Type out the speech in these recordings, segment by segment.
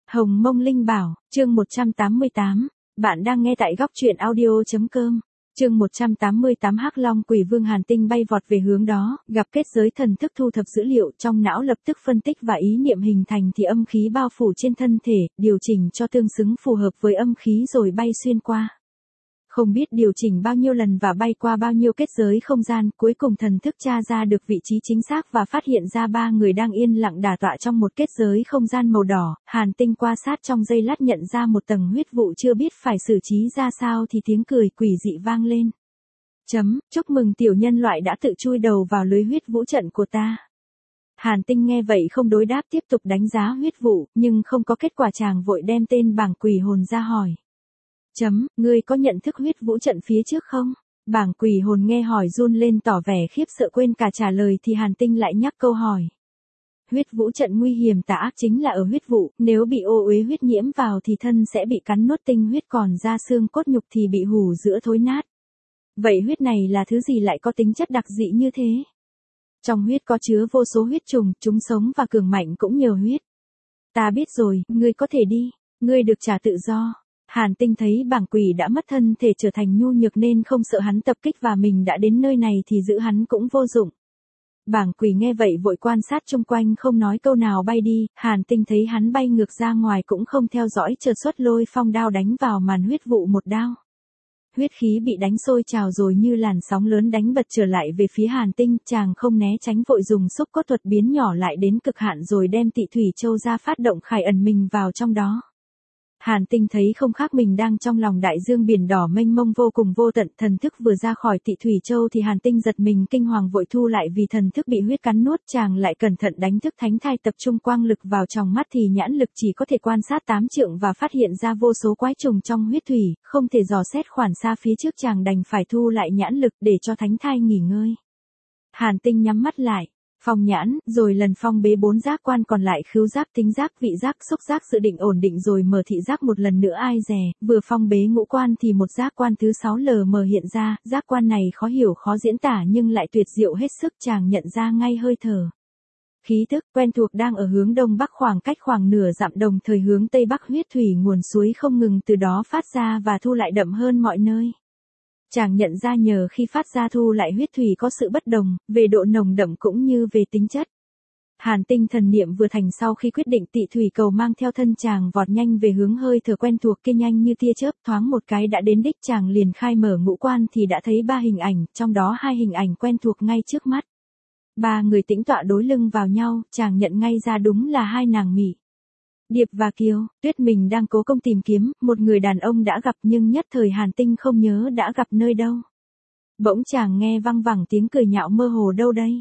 Hồng Mông Linh Bảo, chương 188, bạn đang nghe tại góc truyện audio.com. Chương 188 Hắc Long Quỷ Vương Hàn Tinh bay vọt về hướng đó, gặp kết giới thần thức thu thập dữ liệu trong não lập tức phân tích và ý niệm hình thành thì âm khí bao phủ trên thân thể, điều chỉnh cho tương xứng phù hợp với âm khí rồi bay xuyên qua. Không biết điều chỉnh bao nhiêu lần và bay qua bao nhiêu kết giới không gian, cuối cùng thần thức tra ra được vị trí chính xác và phát hiện ra 3 người đang yên lặng đả tọa trong một kết giới không gian màu đỏ. Hàn Tinh qua sát trong giây lát nhận ra một tầng huyết vụ chưa biết phải xử trí ra sao thì tiếng cười quỷ dị vang lên. Chúc mừng tiểu nhân loại đã tự chui đầu vào lưới huyết vũ trận của ta. Hàn Tinh nghe vậy không đối đáp, tiếp tục đánh giá huyết vụ, nhưng không có kết quả. Chàng vội đem tên bảng quỷ hồn ra hỏi. Ngươi có nhận thức huyết vũ trận phía trước không? Bảng quỷ hồn nghe hỏi run lên tỏ vẻ khiếp sợ quên cả trả lời thì Hàn Tinh lại nhắc câu hỏi. Huyết vũ trận nguy hiểm tà ác chính là ở huyết vụ, nếu bị ô uế huyết nhiễm vào thì thân sẽ bị cắn nuốt tinh huyết, còn da xương cốt nhục thì bị hủ giữa thối nát. Vậy huyết này là thứ gì lại có tính chất đặc dị như thế? Trong huyết có chứa vô số huyết trùng, chúng sống và cường mạnh cũng nhờ huyết. Ta biết rồi, ngươi có thể đi, ngươi được trả tự do. Hàn Tinh thấy bảng quỷ đã mất thân thể trở thành nhu nhược nên không sợ hắn tập kích và mình đã đến nơi này thì giữ hắn cũng vô dụng. Bảng quỷ nghe vậy vội quan sát chung quanh không nói câu nào bay đi. Hàn Tinh thấy hắn bay ngược ra ngoài cũng không theo dõi, chợt xuất lôi phong đao đánh vào màn huyết vụ một đao. Huyết khí bị đánh sôi trào rồi như làn sóng lớn đánh bật trở lại về phía Hàn Tinh. Chàng không né tránh, vội dùng xúc cốt thuật biến nhỏ lại đến cực hạn rồi đem Tị Thủy Châu ra phát động khải ẩn mình vào trong đó. Hàn Tinh thấy không khác mình đang trong lòng đại dương biển đỏ mênh mông vô cùng vô tận. Thần thức vừa ra khỏi Tị Thủy Châu thì Hàn Tinh giật mình kinh hoàng vội thu lại vì thần thức bị huyết cắn nuốt. Chàng lại cẩn thận đánh thức thánh thai tập trung quang lực vào trong mắt thì nhãn lực chỉ có thể quan sát 8 trượng và phát hiện ra vô số quái trùng trong huyết thủy, không thể dò xét khoản xa phía trước. Chàng đành phải thu lại nhãn lực để cho thánh thai nghỉ ngơi. Hàn Tinh nhắm mắt lại. Phong nhãn, rồi lần phong bế 4 giác quan còn lại: khứu giác, tính giác, vị giác, xúc giác, dự định ổn định rồi mở thị giác một lần nữa. Ai dè, vừa phong bế ngũ quan thì một giác quan thứ 6 lờ mờ hiện ra. Giác quan này khó hiểu khó diễn tả nhưng lại tuyệt diệu hết sức. Chàng nhận ra ngay hơi thở, khí tức quen thuộc đang ở hướng đông bắc khoảng cách khoảng nửa dặm, đồng thời hướng tây bắc huyết thủy nguồn suối không ngừng từ đó phát ra và thu lại đậm hơn mọi nơi. Chàng nhận ra nhờ khi phát ra thu lại huyết thủy có sự bất đồng, về độ nồng đậm cũng như về tính chất. Hàn Tinh thần niệm vừa thành sau khi quyết định Tị Thủy Cầu mang theo thân chàng vọt nhanh về hướng hơi thở quen thuộc kia, nhanh như tia chớp, thoáng một cái đã đến đích. Chàng liền khai mở ngũ quan thì đã thấy 3 hình ảnh, trong đó 2 hình ảnh quen thuộc ngay trước mắt. 3 người tĩnh tọa đối lưng vào nhau, chàng nhận ngay ra đúng là 2 nàng Mị Điệp và Kiều Tuyết mình đang cố công tìm kiếm một người đàn ông đã gặp nhưng nhất thời Hàn Tinh không nhớ đã gặp nơi đâu. Bỗng chàng nghe văng vẳng tiếng cười nhạo mơ hồ: đâu đây?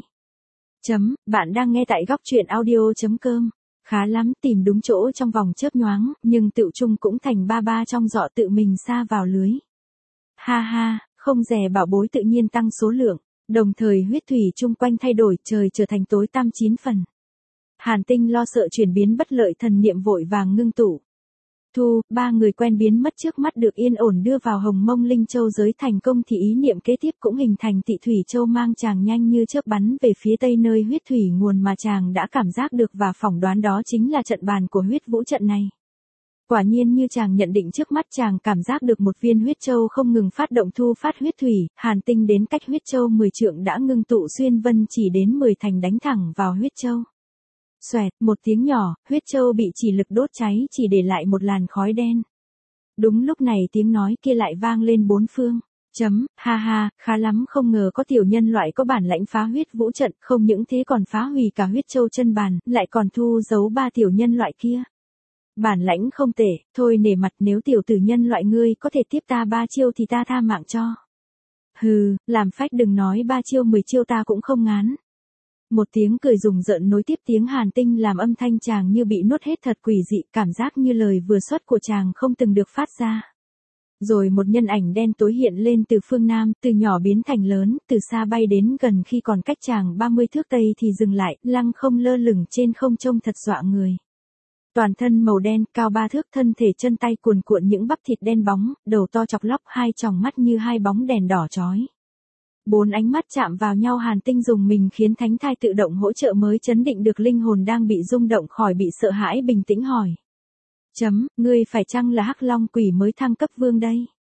Bạn đang nghe tại góc truyện audio.com. Khá lắm, tìm đúng chỗ trong vòng chớp nhoáng, nhưng tựu chung cũng thành ba trong dọ tự mình sa vào lưới. Ha ha, không dè bảo bối tự nhiên tăng số lượng, đồng thời huyết thủy chung quanh thay đổi, trời trở thành tối tăm 9 phần. Hàn Tinh lo sợ chuyển biến bất lợi, thần niệm vội vàng ngưng tụ. 3 người quen biến mất trước mắt được yên ổn đưa vào Hồng Mông Linh Châu giới thành công thì ý niệm kế tiếp cũng hình thành. Tị Thủy Châu mang chàng nhanh như chớp bắn về phía tây nơi huyết thủy nguồn mà chàng đã cảm giác được và phỏng đoán đó chính là trận bàn của huyết vũ trận này. Quả nhiên như chàng nhận định, trước mắt chàng cảm giác được một viên huyết châu không ngừng phát động thu phát huyết thủy. Hàn Tinh đến cách huyết châu 10 trượng đã ngưng tụ xuyên vân chỉ đến 10 thành đánh thẳng vào huyết châu. Xoẹt, một tiếng nhỏ, huyết châu bị chỉ lực đốt cháy chỉ để lại một làn khói đen. Đúng lúc này tiếng nói kia lại vang lên bốn phương. Ha ha, khá lắm, không ngờ có tiểu nhân loại có bản lãnh phá huyết vũ trận, không những thế còn phá hủy cả huyết châu chân bàn, lại còn thu giấu 3 tiểu nhân loại kia. Bản lãnh không tệ, thôi nể mặt, nếu tiểu tử nhân loại ngươi có thể tiếp ta 3 chiêu thì ta tha mạng cho. Hừ, làm phách, đừng nói 3 chiêu 10 chiêu ta cũng không ngán. Một tiếng cười rùng rợn nối tiếp tiếng Hàn Tinh làm âm thanh chàng như bị nuốt hết, thật quỷ dị, cảm giác như lời vừa xuất của chàng không từng được phát ra. Rồi một nhân ảnh đen tối hiện lên từ phương Nam, từ nhỏ biến thành lớn, từ xa bay đến gần, khi còn cách chàng 30 thước tây thì dừng lại, lăng không lơ lửng trên không trông thật dọa người. Toàn thân màu đen, cao 3 thước, thân thể chân tay cuồn cuộn những bắp thịt đen bóng, đầu to chọc lóc, 2 tròng mắt như 2 bóng đèn đỏ chói. 4 ánh mắt chạm vào nhau. Hàn Tinh dùng mình khiến thánh thai tự động hỗ trợ mới chấn định được linh hồn đang bị rung động khỏi bị sợ hãi, bình tĩnh hỏi. Ngươi phải chăng là Hắc Long quỷ mới thăng cấp vương đây?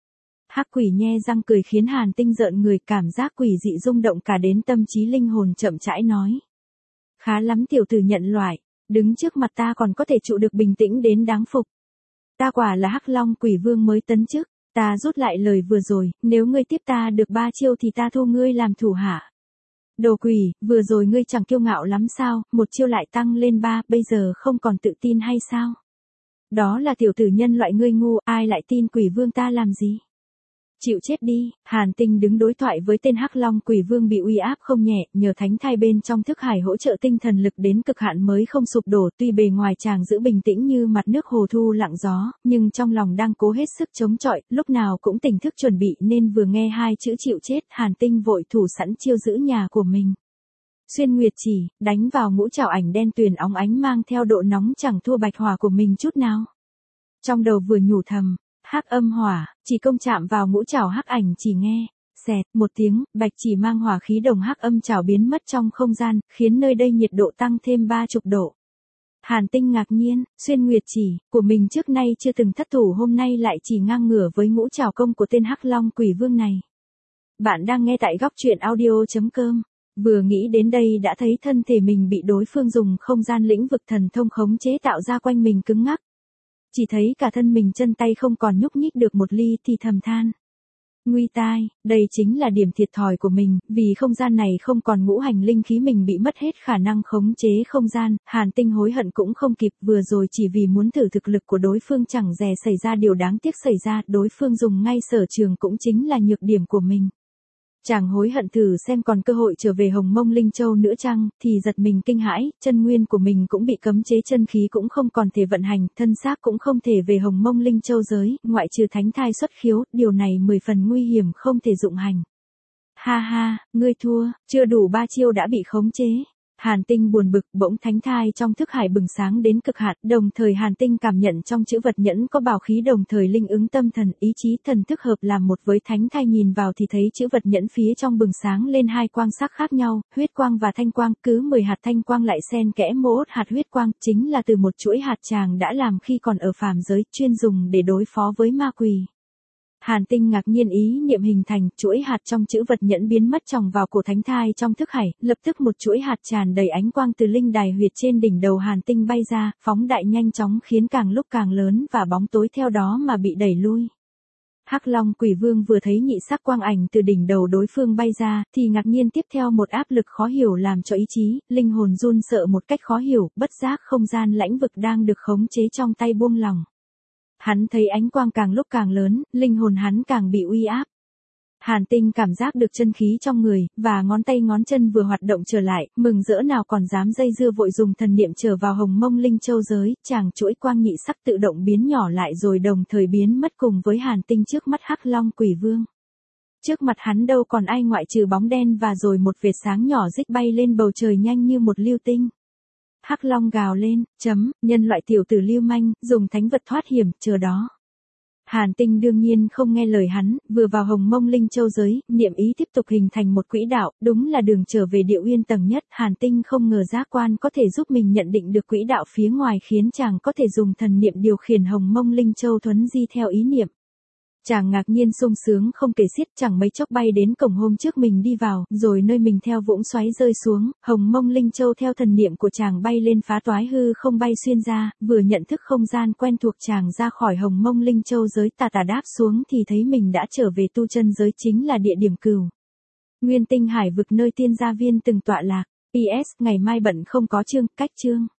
Hắc quỷ nhe răng cười khiến Hàn Tinh rợn người, cảm giác quỷ dị rung động cả đến tâm trí linh hồn, chậm rãi nói. Khá lắm tiểu tử nhận loại, đứng trước mặt ta còn có thể trụ được bình tĩnh đến đáng phục. Ta quả là Hắc Long quỷ vương mới tấn chức, ta rút lại lời vừa rồi, nếu ngươi tiếp ta được 3 chiêu thì ta thu ngươi làm thủ hạ. Đồ quỷ, vừa rồi ngươi chẳng kiêu ngạo lắm sao, một chiêu lại tăng lên 3, bây giờ không còn tự tin hay sao? Đó là tiểu tử nhân loại ngươi ngu, ai lại tin quỷ vương ta làm gì? Chịu chết đi. Hàn Tinh đứng đối thoại với tên Hắc Long quỷ vương bị uy áp không nhẹ, nhờ thánh thai bên trong thức hải hỗ trợ tinh thần lực đến cực hạn mới không sụp đổ, tuy bề ngoài chàng giữ bình tĩnh như mặt nước hồ thu lặng gió, nhưng trong lòng đang cố hết sức chống chọi, lúc nào cũng tỉnh thức chuẩn bị, nên vừa nghe 2 chữ chịu chết, Hàn Tinh vội thủ sẵn chiêu giữ nhà của mình. Xuyên nguyệt chỉ, đánh vào ngũ trảo ảnh đen tuyền óng ánh mang theo độ nóng chẳng thua bạch hỏa của mình chút nào. Trong đầu vừa nhủ thầm, Hắc âm hỏa, chỉ công chạm vào ngũ trảo hắc ảnh chỉ nghe, xẹt một tiếng, bạch chỉ mang hỏa khí đồng hắc âm trảo biến mất trong không gian, khiến nơi đây nhiệt độ tăng thêm 30 độ. Hàn Tinh ngạc nhiên, xuyên nguyệt chỉ của mình trước nay chưa từng thất thủ, hôm nay lại chỉ ngang ngửa với ngũ trảo công của tên Hắc Long quỷ vương này. Bạn đang nghe tại goctruyện.audio.com. Vừa nghĩ đến đây đã thấy thân thể mình bị đối phương dùng không gian lĩnh vực thần thông khống chế tạo ra quanh mình cứng ngắc. Chỉ thấy cả thân mình chân tay không còn nhúc nhích được một ly thì thầm than. Nguy tai, đây chính là điểm thiệt thòi của mình, vì không gian này không còn ngũ hành linh khí mình bị mất hết khả năng khống chế không gian, Hàn Tinh hối hận cũng không kịp, vừa rồi chỉ vì muốn thử thực lực của đối phương chẳng dè xảy ra điều đáng tiếc xảy ra, đối phương dùng ngay sở trường cũng chính là nhược điểm của mình. Chàng hối hận thử xem còn cơ hội trở về Hồng Mông Linh Châu nữa chăng, thì giật mình kinh hãi, chân nguyên của mình cũng bị cấm chế, chân khí cũng không còn thể vận hành, thân xác cũng không thể về Hồng Mông Linh Châu giới, ngoại trừ thánh thai xuất khiếu, điều này 10 phần nguy hiểm không thể dụng hành. Ha ha, ngươi thua, chưa đủ 3 chiêu đã bị khống chế. Hàn Tinh buồn bực, bỗng thánh thai trong thức hải bừng sáng đến cực hạn, đồng thời Hàn Tinh cảm nhận trong chữ vật nhẫn có bảo khí, đồng thời linh ứng tâm thần, ý chí thần thức hợp làm một với thánh thai, nhìn vào thì thấy chữ vật nhẫn phía trong bừng sáng lên 2 quang sắc khác nhau, huyết quang và thanh quang, cứ 10 hạt thanh quang lại xen kẽ mỗi hạt huyết quang, chính là từ một chuỗi hạt chàng đã làm khi còn ở phàm giới, chuyên dùng để đối phó với ma quỷ. Hàn Tinh ngạc nhiên, ý niệm hình thành, chuỗi hạt trong chữ vật nhẫn biến mất tròng vào cổ thánh thai trong thức hải, lập tức một chuỗi hạt tràn đầy ánh quang từ linh đài huyệt trên đỉnh đầu Hàn Tinh bay ra, phóng đại nhanh chóng khiến càng lúc càng lớn và bóng tối theo đó mà bị đẩy lui. Hắc Long quỷ vương vừa thấy nhị sắc quang ảnh từ đỉnh đầu đối phương bay ra, thì ngạc nhiên, tiếp theo một áp lực khó hiểu làm cho ý chí, linh hồn run sợ một cách khó hiểu, bất giác không gian lãnh vực đang được khống chế trong tay buông lỏng. Hắn thấy ánh quang càng lúc càng lớn, linh hồn hắn càng bị uy áp. Hàn Tinh cảm giác được chân khí trong người, và ngón tay ngón chân vừa hoạt động trở lại, mừng rỡ nào còn dám dây dưa, vội dùng thần niệm trở vào Hồng Mông Linh Châu giới, chàng chuỗi quang nhị sắc tự động biến nhỏ lại rồi đồng thời biến mất cùng với Hàn Tinh trước mắt Hắc Long quỷ vương. Trước mặt hắn đâu còn ai ngoại trừ bóng đen, và rồi một vệt sáng nhỏ rích bay lên bầu trời nhanh như một lưu tinh. Hắc Long gào lên, nhân loại tiểu tử lưu manh, dùng thánh vật thoát hiểm, chờ đó. Hàn Tinh đương nhiên không nghe lời hắn, vừa vào Hồng Mông Linh Châu giới, niệm ý tiếp tục hình thành một quỹ đạo, đúng là đường trở về Địa Uyên tầng nhất. Hàn Tinh không ngờ giác quan có thể giúp mình nhận định được quỹ đạo phía ngoài, khiến chàng có thể dùng thần niệm điều khiển Hồng Mông Linh Châu thuấn di theo ý niệm. Chàng ngạc nhiên sung sướng không kể xiết, chẳng mấy chốc bay đến cổng hôm trước mình đi vào, rồi nơi mình theo vũng xoáy rơi xuống, Hồng Mông Linh Châu theo thần niệm của chàng bay lên phá toái hư không bay xuyên ra, vừa nhận thức không gian quen thuộc chàng ra khỏi Hồng Mông Linh Châu giới, tà tà đáp xuống thì thấy mình đã trở về tu chân giới, chính là địa điểm Cửu Nguyên Tinh Hải vực nơi tiên gia viên từng tọa lạc. PS, ngày mai bận không có chương, cách chương.